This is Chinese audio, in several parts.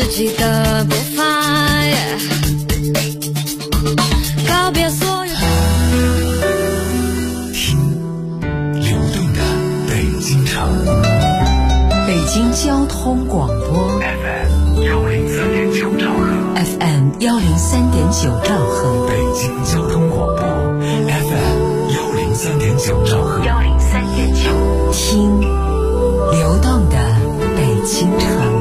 自己的步伐，告别所有。 听流动的北京城， 北京交通广播 FM 103.9兆赫 ，FM 103.9兆赫， 北京交通广播 FM 103.9兆赫 103.9，听流动的北京城。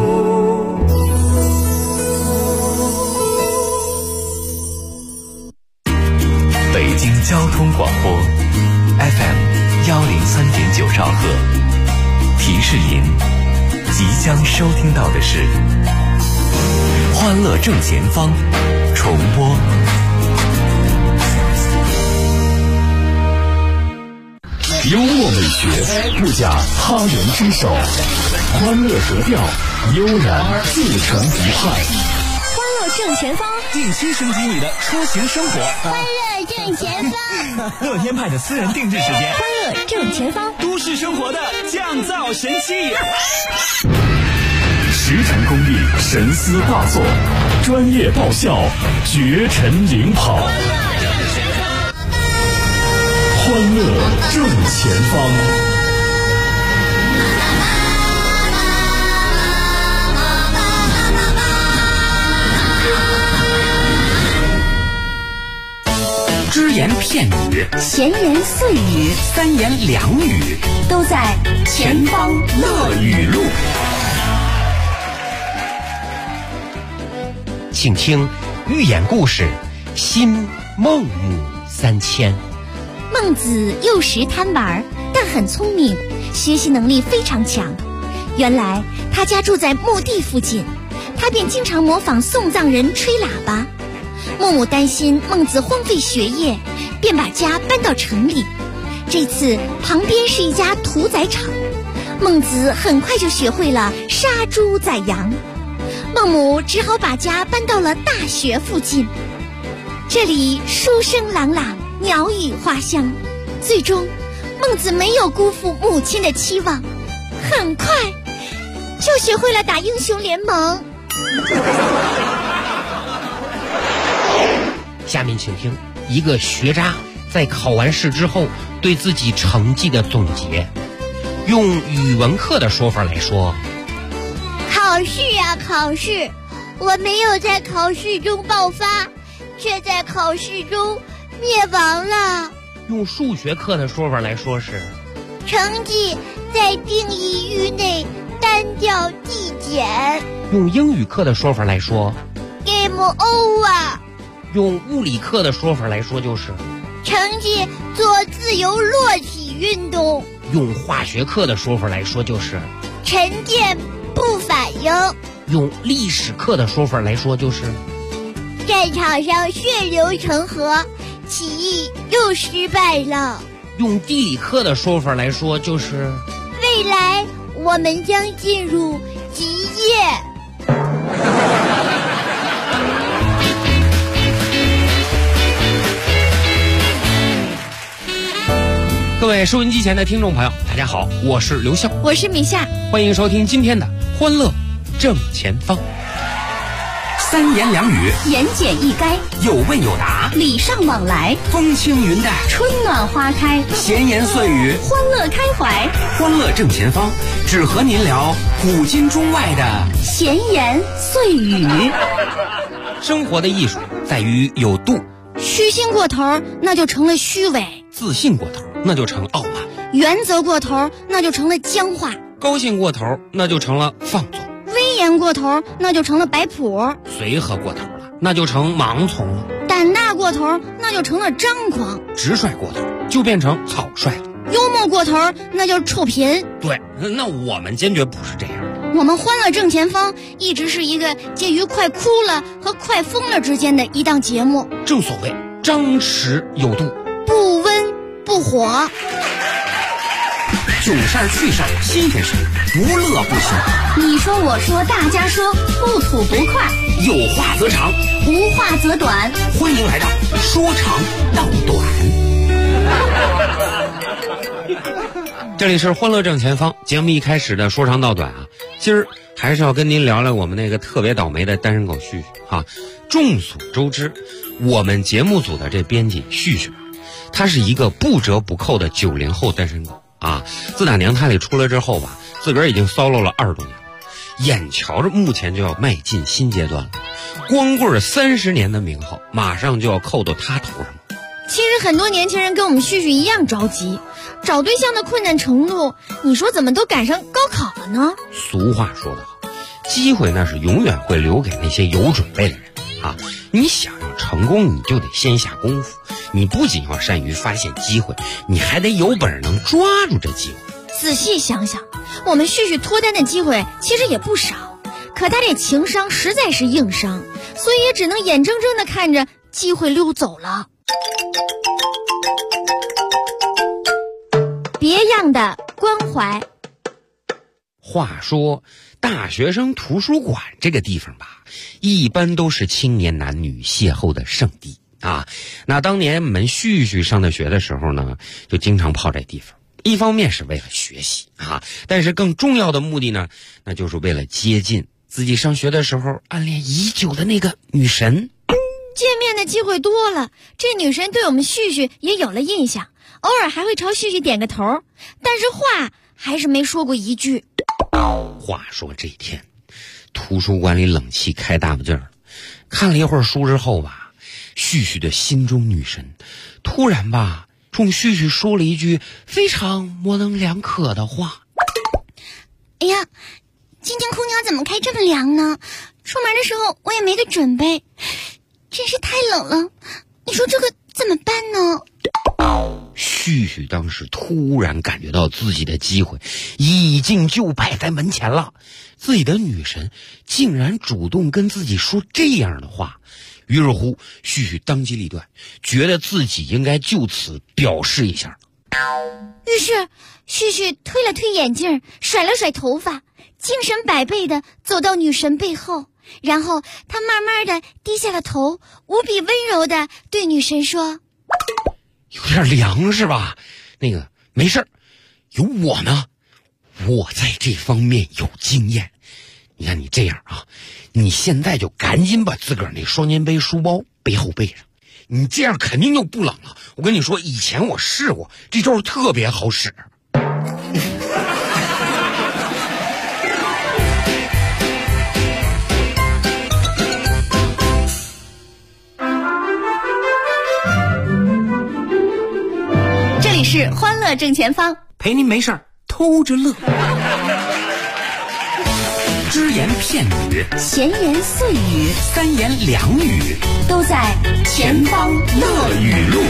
北京交通广播 FM 103.9兆赫，提示您即将收听到的是欢乐正前方重播。幽默美学不假他人之手，欢乐格调悠然自成一派。 欢乐正前方， 定期升级你的出行生活。 欢乐正前方， 乐天派的私人定制时间。 欢乐正前方， 都市生活的降噪神器。 实诚功力，神思大作，专业爆笑，绝尘领跑。欢乐正前方。 只言片语， 闲言碎语， 三言两语， 都在前方乐语录。请听寓言故事《新孟母三迁》。 孟子幼时贪玩，但很聪明，学习能力非常强。原来他家住在墓地附近，他便经常模仿送葬人吹喇叭。孟母担心孟子荒废学业，便把家搬到城里。这次旁边是一家屠宰场，孟子很快就学会了杀猪宰羊。孟母只好把家搬到了大学附近，这里书声朗朗，鸟语花香。最终孟子没有辜负母亲的期望，很快就学会了打英雄联盟。 下面请听一个学渣在考完试之后对自己成绩的总结。用语文课的说法来说， 考试啊考试，我没有在考试中爆发，却在考试中灭亡了。 用数学课的说法来说是， 成绩在定义域内单调递减。 用英语课的说法来说 Game over。 用物理课的说法来说就是， 成绩做自由落体运动。 用化学课的说法来说就是， 沉淀不反应。 用历史课的说法来说就是， 战场上血流成河，起义又失败了。 用地理课的说法来说就是， 未来我们将进入极夜。 各位收音机前的听众朋友，大家好，我是刘笑， 我是米夏， 欢迎收听今天的欢乐正前方。三言两语， 言简意赅， 有问有答， 礼尚往来， 风轻云淡， 春暖花开， 闲言碎语， 欢乐开怀。 欢乐正前方，只和您聊古今中外的闲言碎语。 生活的艺术在于有度， 虚心过头那就成了虚伪， 自信过头那就成傲慢， 原则过头那就成了僵化， 高兴过头那就成了放纵， 威严过头那就成了摆谱， 随和过头了那就成盲从了， 胆大过头那就成了张狂， 直率过头就变成草率了， 幽默过头那就是臭贫。 对，那我们坚决不是这样的。 我们欢乐正前方一直是一个介于快哭了和快疯了之间的一档节目， 正所谓张弛有度， 不温不火， 囧事儿趣事儿新鲜事儿，无乐不行。 你说我说大家说，不吐不快， 有话则长， 无话则短， 欢迎来到说长道短。这里是欢乐正前方，节目一开始的说长道短啊。今儿还是要跟您聊聊我们那个特别倒霉的单身狗旭旭啊。众所周知，我们节目组的这编辑旭旭，他是一个不折不扣的90后单身狗啊。自打娘胎里出来之后吧，自个儿已经solo了20多年，眼瞧着目前就要迈进新阶段了，光棍30年的名号马上就要扣到他头上了。 其实很多年轻人跟我们旭旭一样着急，找对象的困难程度，你说怎么都赶上高考了呢？ 俗话说得好，机会那是永远会留给那些有准备的人啊！你想要成功，你就得先下功夫。你不仅要善于发现机会，你还得有本事能抓住这机会。 仔细想想，我们旭旭脱单的机会其实也不少，可他这情商实在是硬伤，所以也只能眼睁睁地看着机会溜走了。别样的关怀。 话说大学生图书馆这个地方吧，一般都是青年男女邂逅的圣地啊。那当年我们旭旭上的学的时候呢，就经常泡这地方，一方面是为了学习啊，但是更重要的目的呢，那就是为了接近自己上学的时候暗恋已久的那个女神。 见面的机会多了，这女神对我们旭旭也有了印象，偶尔还会朝旭旭点个头，但是话还是没说过一句。 话说这一天，图书馆里冷气开大不劲儿，看了一会儿书之后吧，旭旭的心中女神突然吧冲旭旭说了一句非常模棱两可的话。 哎呀，今天空调怎么开这么凉呢？出门的时候我也没个准备，真是太冷了，你说这个怎么办呢？ 旭旭当时突然感觉到自己的机会已经就摆在门前了，自己的女神竟然主动跟自己说这样的话。于是乎，旭旭当机立断，觉得自己应该就此表示一下。 于是旭旭推了推眼镜，甩了甩头发，精神百倍地走到女神背后，然后他慢慢地低下了头，无比温柔地对女神说： 有点凉是吧？那个没事，有我呢，我在这方面有经验。你看你这样啊，你现在就赶紧把自个儿那双肩背书包背后背上，你这样肯定就不冷了。我跟你说，以前我试过，这招特别好使。 这里是欢乐正前方， 陪您没事儿偷着乐。只言片语， 闲言碎语， 三言两语， 都在前方乐语录。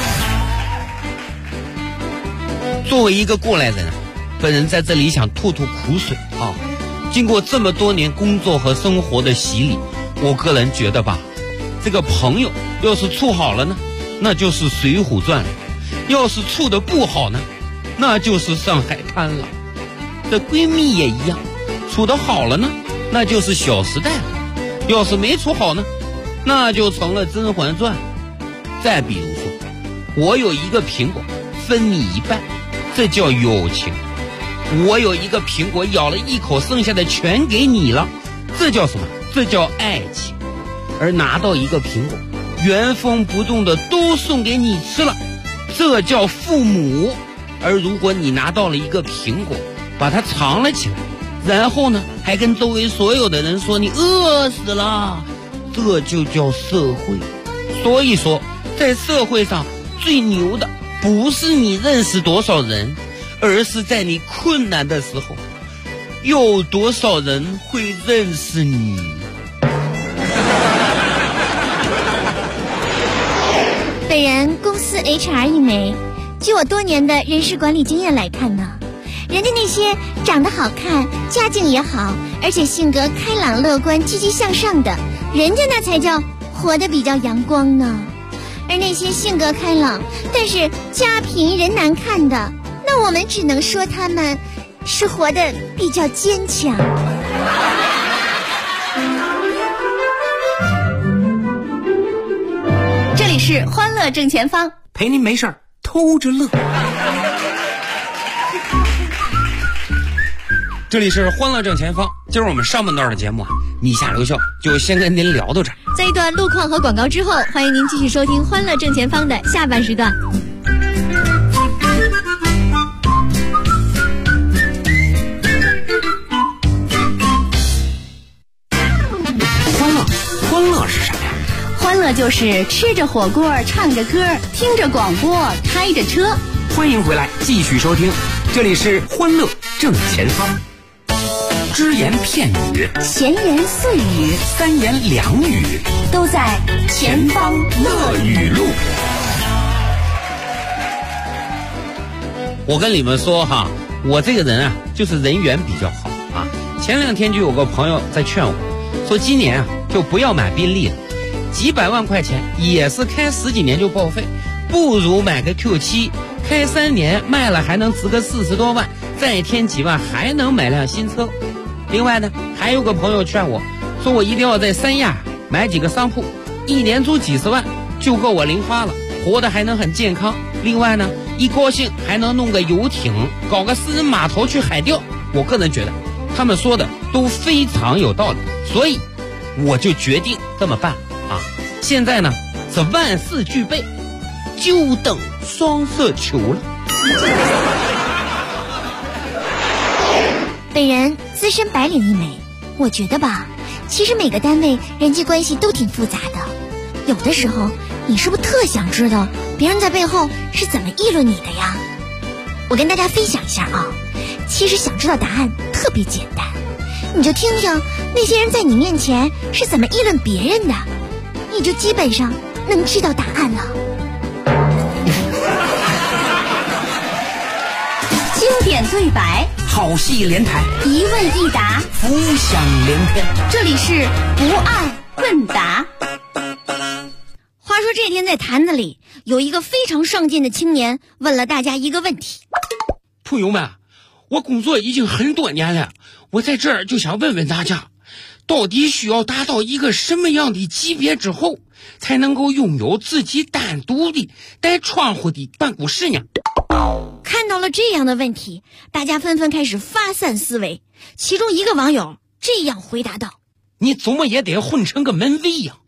作为一个过来人，本人在这里想吐吐苦水啊。经过这么多年工作和生活的洗礼，我个人觉得吧，这个朋友要是处好了呢，那就是水浒传了；要是处的不好呢，那就是上海滩了。这闺蜜也一样，处的好了呢，那就是小时代了；要是没处好呢，那就成了甄嬛传。再比如说，我有一个苹果分你一半，这叫友情；我有一个苹果咬了一口，剩下的全给你了，这叫什么？这叫爱情。而拿到一个苹果，原封不动的都送给你吃了，这叫父母。而如果你拿到了一个苹果，把它藏了起来，然后呢还跟周围所有的人说你饿死了，这就叫社会。所以说，在社会上最牛的不是你认识多少人，而是在你困难的时候，有多少人会认识你。 本人公司 HR 一枚，据我多年的人事管理经验来看呢，人家那些长得好看、家境也好，而且性格开朗乐观、积极向上的，人家那才叫活得比较阳光呢。而那些性格开朗但是家贫人难看的，那我们只能说他们是活得比较坚强。这里是欢乐正前方， 陪您没事儿偷着乐。 这里是欢乐正前方。今儿我们上半段的节目啊，你下留校就先跟您聊到这儿。 在一段路况和广告之后，欢迎您继续收听欢乐正前方的下半时段。 欢乐是什么呀？ 欢乐就是吃着火锅，唱着歌，听着广播，开着车。 欢迎回来，继续收听，这里是欢乐正前方。只言片语， 闲言碎语， 三言两语， 都在前方乐语录。 我跟你们说哈，我这个人啊，就是人缘比较好啊。前2天就有个朋友在劝我，说今年啊就不要买宾利了，几百万块钱也是开10几年就报废，不如买个 Q7， 开3年卖了还能值个40多万，再添几万还能买辆新车。另外呢，还有个朋友劝我，说我一定要在三亚买几个商铺，1年租几十万就够我零花了，活得还能很健康。另外呢，一高兴还能弄个游艇，搞个私人码头去海钓。我个人觉得他们说的都非常有道理，所以我就决定这么办啊！现在呢是万事俱备，就等双色球了。 本人资深白领一枚，我觉得吧，其实每个单位人际关系都挺复杂的，有的时候你是不是特想知道别人在背后是怎么议论你的呀？我跟大家分享一下啊，其实想知道答案特别简单，你就听听那些人在你面前是怎么议论别人的，你就基本上能知道答案了。经典对白， 好戏连台， 一问一答， 浮想联翩。 这里是不二问答。话说这天在坛子里，有一个非常上进的青年问了大家一个问题： 朋友们，我工作已经很多年了，我在这儿就想问问大家，到底需要达到一个什么样的级别之后，才能够拥有自己单独的带窗户的办公室呢？ 看到了这样的问题，大家纷纷开始发散思维。其中一个网友这样回答道： 你怎么也得混成个门卫呀！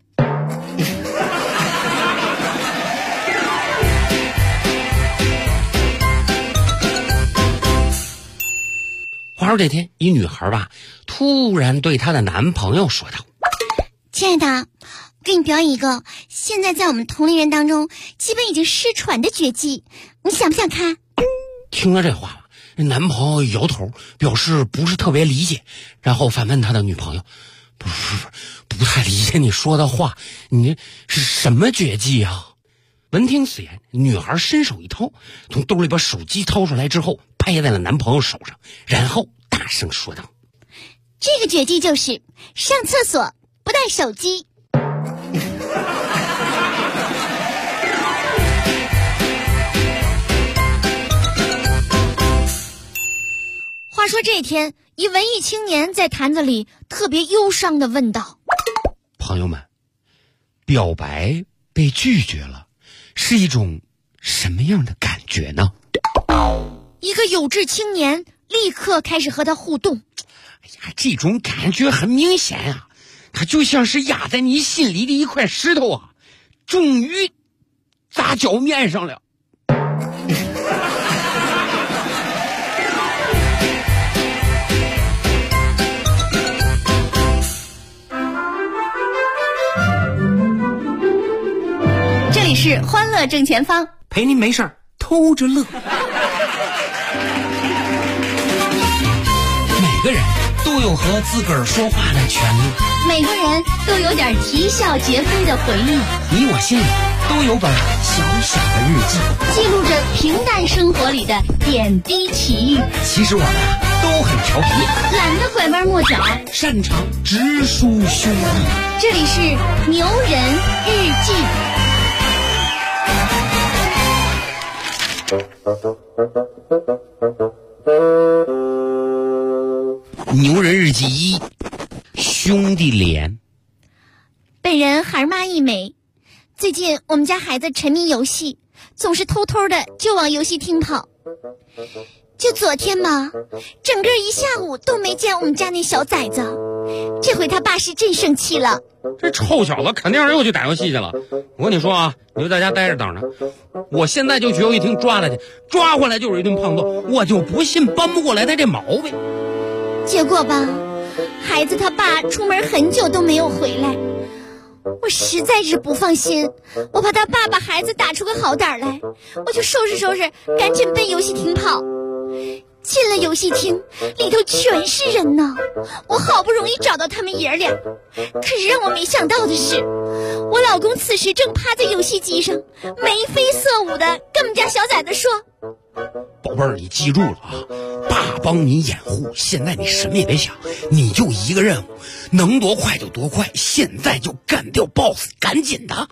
话说这天，一女孩吧，突然对她的男朋友说道： 亲爱的，我给你表演一个现在在我们同龄人当中基本已经失传的绝技，你想不想看？ 听了这话吧，男朋友摇头，表示不是特别理解，然后反问他的女朋友：不太理解你说的话，你是什么绝技啊？闻听此言，女孩伸手一掏，从兜里把手机掏出来之后，拍在了男朋友手上，然后大声说道： 这个绝技就是上厕所不带手机。话说这天，一文艺青年在坛子里特别忧伤地问道： 朋友们，表白被拒绝了，是一种什么样的感觉呢？ 一个有志青年立刻开始和他互动。 哎呀，这种感觉很明显啊，它就像是压在你心里的一块石头啊，终于砸脚面上了。 这里是欢乐正前方， 陪您没事儿偷着乐。 每个人都有和自个儿说话的权利， 每个人都有点啼笑皆非的回忆， 你我心里都有本小小的日记， 记录着平淡生活里的点滴奇遇。 其实我们都很调皮， 懒得拐弯抹角， 擅长直抒胸臆。 这里是牛人日记。 牛人日记1，兄弟连。 本人孩妈一枚，最近我们家孩子沉迷游戏，总是偷偷的就往游戏厅跑。 就昨天嘛，整个一下午都没见我们家那小崽子。这回他爸是真生气了。 这臭小子肯定是又去打游戏去了。我跟你说啊，你就在家待着等着，我现在就去游戏厅抓他去，抓回来就是一顿胖揍，我就不信扳不过来他这毛病。 结果吧，孩子他爸出门很久都没有回来，我实在是不放心，我怕他爸把孩子打出个好胆来，我就收拾收拾，赶紧奔游戏厅跑。进了游戏厅，里头全是人呢，我好不容易找到他们爷俩，可是让我没想到的是，我老公此时正趴在游戏机上，眉飞色舞的跟我们家小崽子说： 宝贝儿，你记住了啊，爸帮你掩护，现在你什么也别想，你就一个任务，能多快就多快，现在就干掉 BOSS， 赶紧的。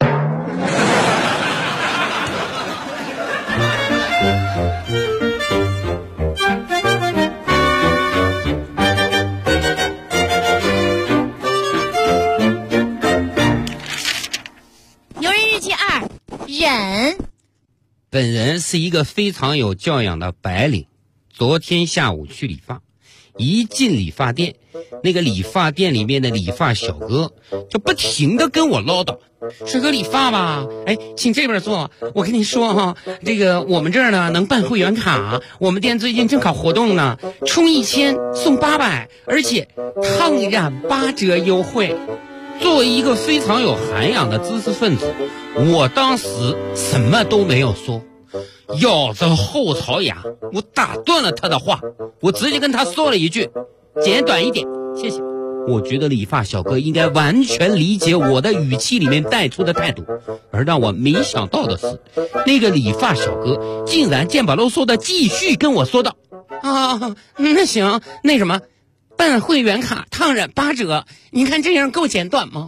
忍。 本人是一个非常有教养的白领，昨天下午去理发，一进理发店，那个理发店里面的理发小哥就不停地跟我唠叨：帅哥理发吧，哎，请这边坐。我跟你说哈，这个我们这儿呢能办会员卡，我们店最近正搞活动呢，充1000送800，而且烫染8折优惠。作为一个非常有涵养的知识分子，我当时什么都没有说，咬着后槽牙，我打断了他的话，我直接跟他说了一句：简短一点，谢谢。我觉得理发小哥应该完全理解我的语气里面带出的态度，而让我没想到的是，那个理发小哥竟然剑拔弩收的继续跟我说道：啊，那行，那什么，办会员卡烫染8折，您看这样够简短吗？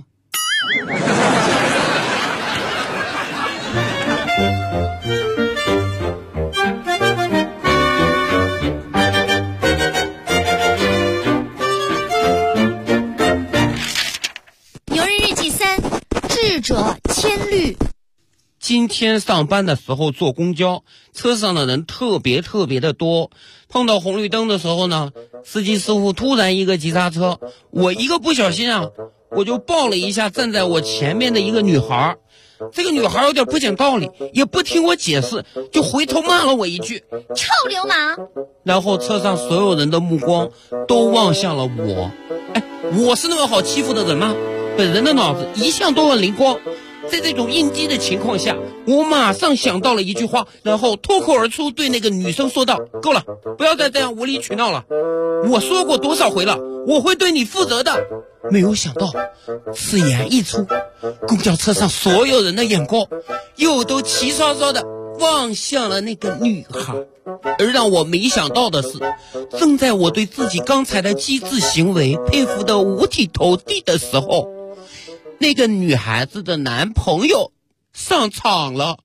牛人日记3，智者千虑。 今天上班的时候坐公交，车上的人特别的多，碰到红绿灯的时候呢，司机师傅突然一个急刹车，我一个不小心啊，我就抱了一下站在我前面的一个女孩。这个女孩有点不讲道理，也不听我解释，就回头骂了我一句： 臭流氓。 然后车上所有人的目光都望向了我。哎，我是那么好欺负的人吗？本人的脑子一向都很灵光，在这种应激的情况下，我马上想到了一句话，然后脱口而出对那个女生说道：够了，不要再这样无理取闹了，我说过多少回了，我会对你负责的。没有想到此言一出，公交车上所有人的眼光又都齐刷刷的望向了那个女孩。而让我没想到的是，正在我对自己刚才的机智行为佩服得五体投地的时候，那个女孩子的男朋友上场了。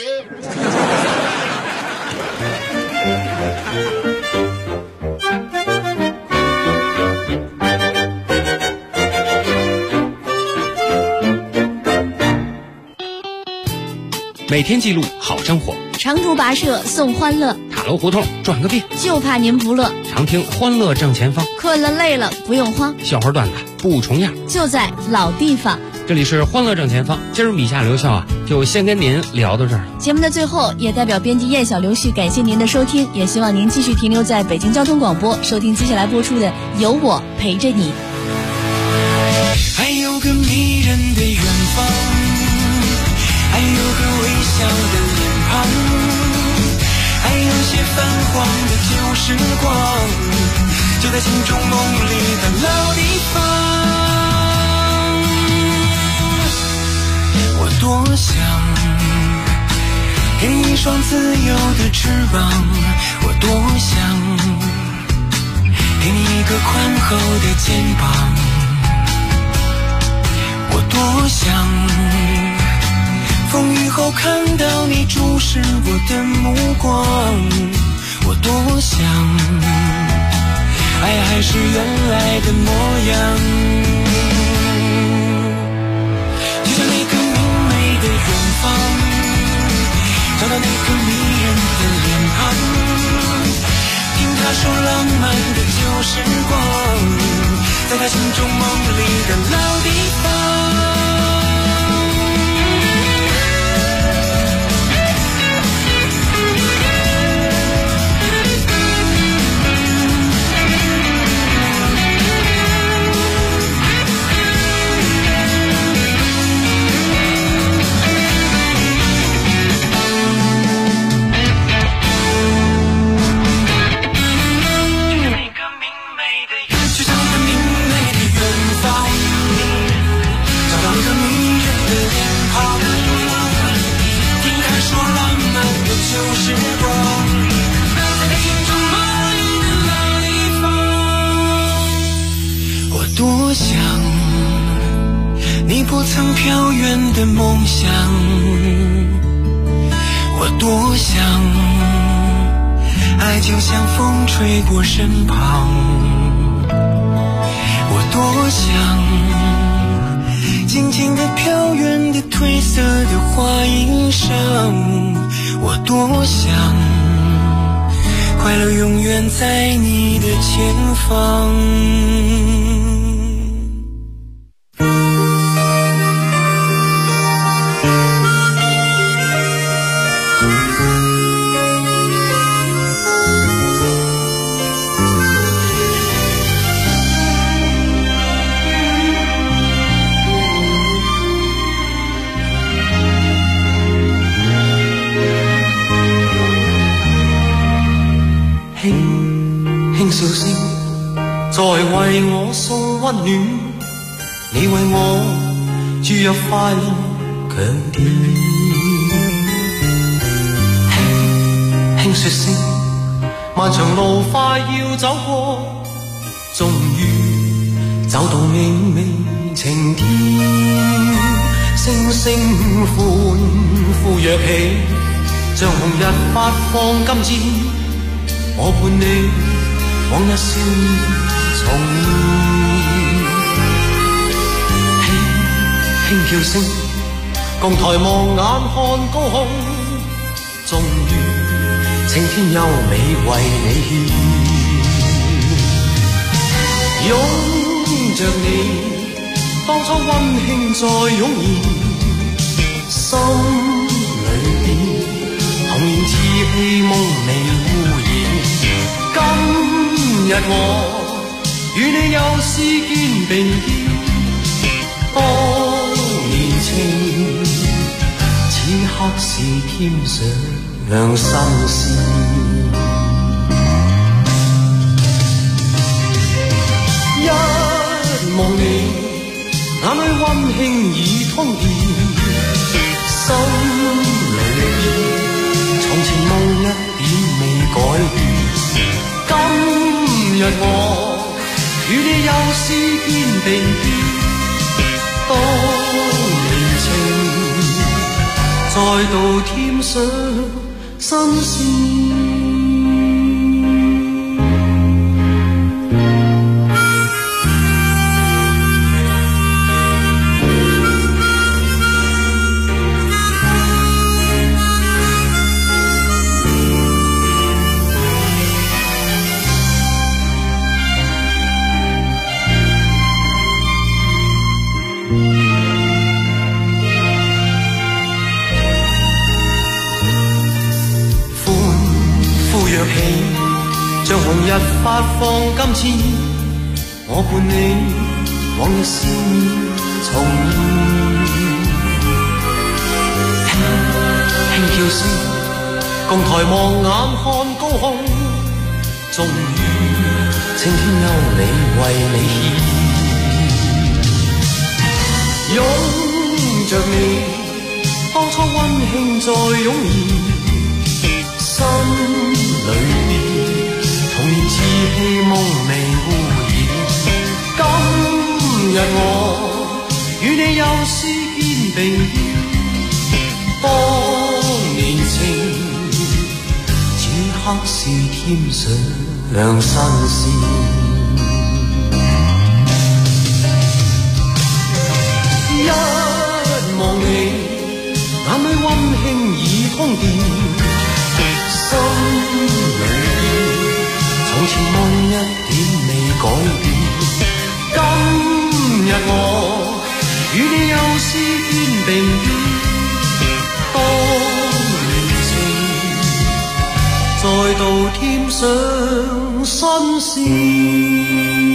每天记录好生活， 长途跋涉送欢乐， 塔楼胡同转个遍， 就怕您不乐。 常听欢乐正前方， 困了累了不用慌， 笑话段子不重样， 就在老地方。 这里是欢乐正前方，今儿米夏刘笑啊，就先跟您聊到这儿。 节目的最后，也代表编辑燕小刘旭感谢您的收听，也希望您继续停留在北京交通广播，收听接下来播出的《有我陪着你》。 还有个迷人的远方，还有个微笑的脸庞，还有些泛黄的旧时光，就在心中梦里的老地方。我多想给你一双自由的翅膀，我多想给你一个宽厚的肩膀，我多想风雨后看到你注视我的目光，我多想爱还是原来的模样，就像那个明媚的远方，找到那个迷人的脸庞， 听他说浪漫的旧时光，在他心中梦里的老地方。多想你不曾飘远的梦想，我多想爱就像风吹过身旁，我多想静静地飘远的褪色的花衣裳，我多想快乐永远在你的前方。輕笑聲在為我送溫暖，你為我注入快樂強電。輕輕說聲漫長路快要走過，終於走到明媚晴天，星星歡呼躍起，像紅日發放金箭，我伴你往日少年重現，輕叫聲共抬望眼看高空，終於青天優美為你獻，擁着你當初溫馨再湧現，心裏邊童年稚氣夢未污染。今日我與你又是肩並肩，當年情此刻是添上新鮮。一望你眼裏溫馨已通電，心裏邊從前夢一點未改變。今日我與你又是肩並肩，當年情再度添上新鮮。像紅日發放金箭，我伴你往日少年重現，輕叫聲共抬望眼看高空，終於青天優美為你獻，擁着你當初溫馨再湧現，心裏邊童年稚氣夢未污染。今日我與你又是肩並肩，當年情此刻是添上新鮮。一望你眼裏溫馨已通電，心裏邊到添上新鲜。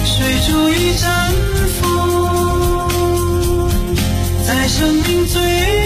生命最